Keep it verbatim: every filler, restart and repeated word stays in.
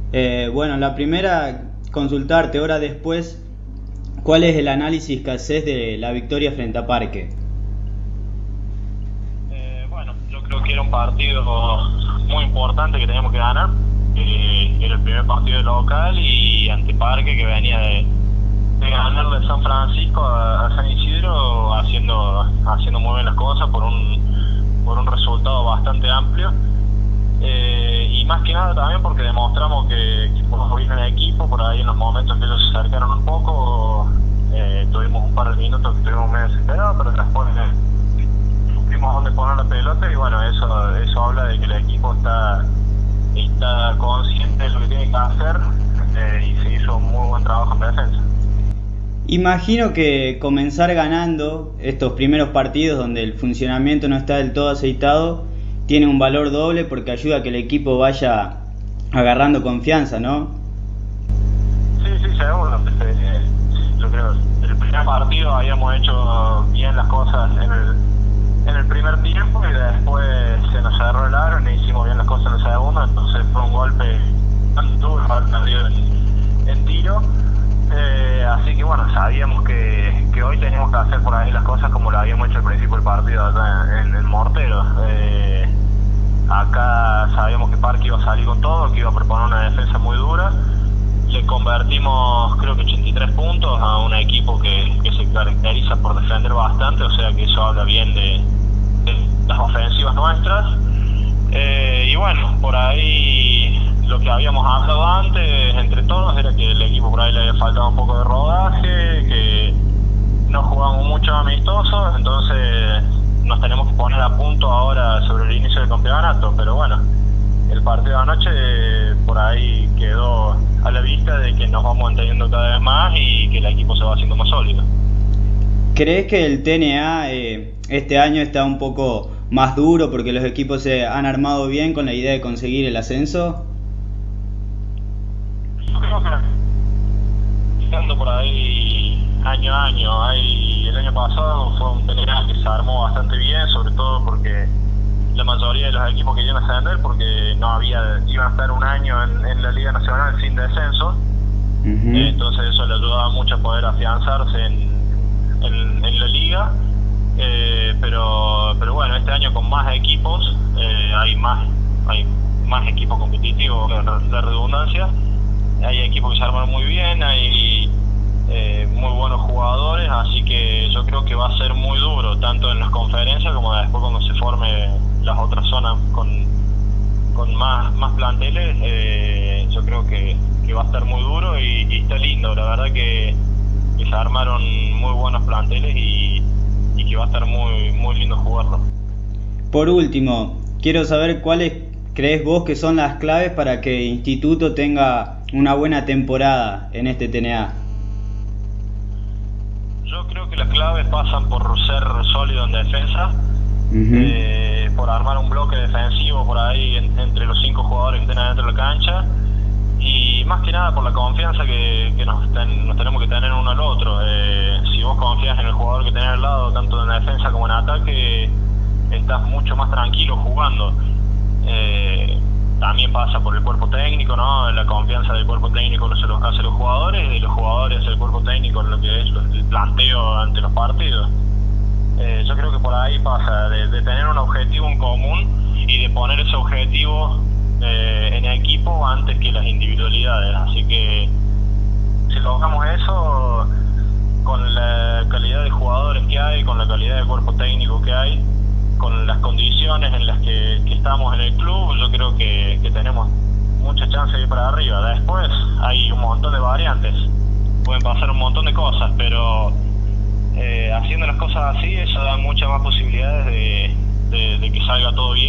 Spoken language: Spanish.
Eh, bueno, la primera, consultarte hora después, ¿cuál es el análisis que haces de la victoria frente a Parque? Eh, bueno, yo creo que era un partido muy importante que teníamos que ganar. Eh, era el primer partido de local y ante Parque, que venía de, de ganar de San Francisco a, a San Isidro, haciendo haciendo muy bien las cosas por un por un resultado bastante amplio. Eh, y más que nada también porque demostramos que, que podemos bien en el equipo. Por ahí en los momentos que ellos se acercaron un poco, eh, tuvimos un par de minutos que estuvimos medio desesperados, pero después eh, supimos dónde poner la pelota y bueno, eso eso habla de que el equipo está está consciente de lo que tiene que hacer, eh, y se hizo un muy buen trabajo en defensa. Imagino que comenzar ganando estos primeros partidos donde el funcionamiento no está del todo aceitado tiene un valor doble porque ayuda a que el equipo vaya agarrando confianza, ¿no? Sí, sí, seguro. Eh, yo creo que el primer partido habíamos hecho bien las cosas en el, en el primer tiempo y después se nos cerró el aro y no hicimos bien las cosas en el segundo, entonces fue un golpe tan duro haber perdido en, en tiro. Eh, así que bueno, sabíamos que, que hoy teníamos que hacer por ahí las cosas como lo habíamos hecho al principio del partido allá en, en Mortero. Eh, acá sabíamos que Parque iba a salir con todo, que iba a proponer una defensa muy dura. Le convertimos creo que ochenta y tres puntos a un equipo que, que se caracteriza por defender bastante, o sea que eso habla bien de, de las ofensivas nuestras. Eh, y bueno, por ahí lo que habíamos hablado antes entre todos era que el equipo por ahí le había faltado un poco de rodaje, que no jugamos mucho amistosos, entonces nos tenemos que poner a punto ahora sobre el inicio del campeonato. Pero bueno, el partido de anoche eh, por ahí quedó a la vista de que nos vamos entendiendo cada vez más y que el equipo se va haciendo más sólido. ¿Crees que el T N A eh, este año está un poco más duro porque los equipos se han armado bien con la idea de conseguir el ascenso? Yo creo que estando por ahí año a año, hay, el año pasado fue un T N A que se armó bastante bien, sobre todo porque la mayoría de los equipos querían ascender porque no había, iban a estar un año en, en la Liga Nacional sin descenso. Uh-huh. eh, entonces eso le ayudaba mucho a poder afianzarse en, en, en la liga. Eh, pero pero bueno, este año con más equipos, eh, hay más hay más equipos competitivos, de redundancia. Hay equipos que se arman muy bien, hay eh, muy buenos jugadores, así que yo creo que va a ser muy duro, tanto en las conferencias como después cuando se forme las otras zonas con, con más, más planteles. Eh, yo creo que, que va a estar muy duro y, y está lindo, la verdad que, que se armaron muy buenos planteles y, y que va a estar muy, muy lindo jugarlo. Por último, quiero saber cuáles crees vos que son las claves para que Instituto tenga una buena temporada en este T N A. Yo creo que las claves pasan por ser sólido en defensa, uh-huh. eh, por armar un bloque defensivo por ahí en, entre los cinco jugadores que estén adentro de la cancha, y más que nada por la confianza que, que nos, ten, nos tenemos que tener uno al otro. Eh, si vos confías en el jugador que tenés al lado, tanto en defensa como en ataque, estás mucho más tranquilo jugando. Eh, también pasa por el cuerpo técnico, ¿no? La confianza del cuerpo técnico se lo hace los jugadores, de los jugadores el cuerpo técnico en lo que es el planteo ante los partidos. Eh, yo creo que por ahí pasa de, de tener un objetivo en común y de poner ese objetivo eh, en equipo antes que las individualidades. Así que si logramos eso, con la calidad de jugadores que hay, con la calidad de cuerpo técnico que hay, con las condiciones en las que, que estamos en el club, yo creo que, que tenemos mucha chance de ir para arriba. Después hay un montón de variantes, pueden pasar un montón de cosas, pero eh, haciendo las cosas así, eso da muchas más posibilidades de, de, de que salga todo bien.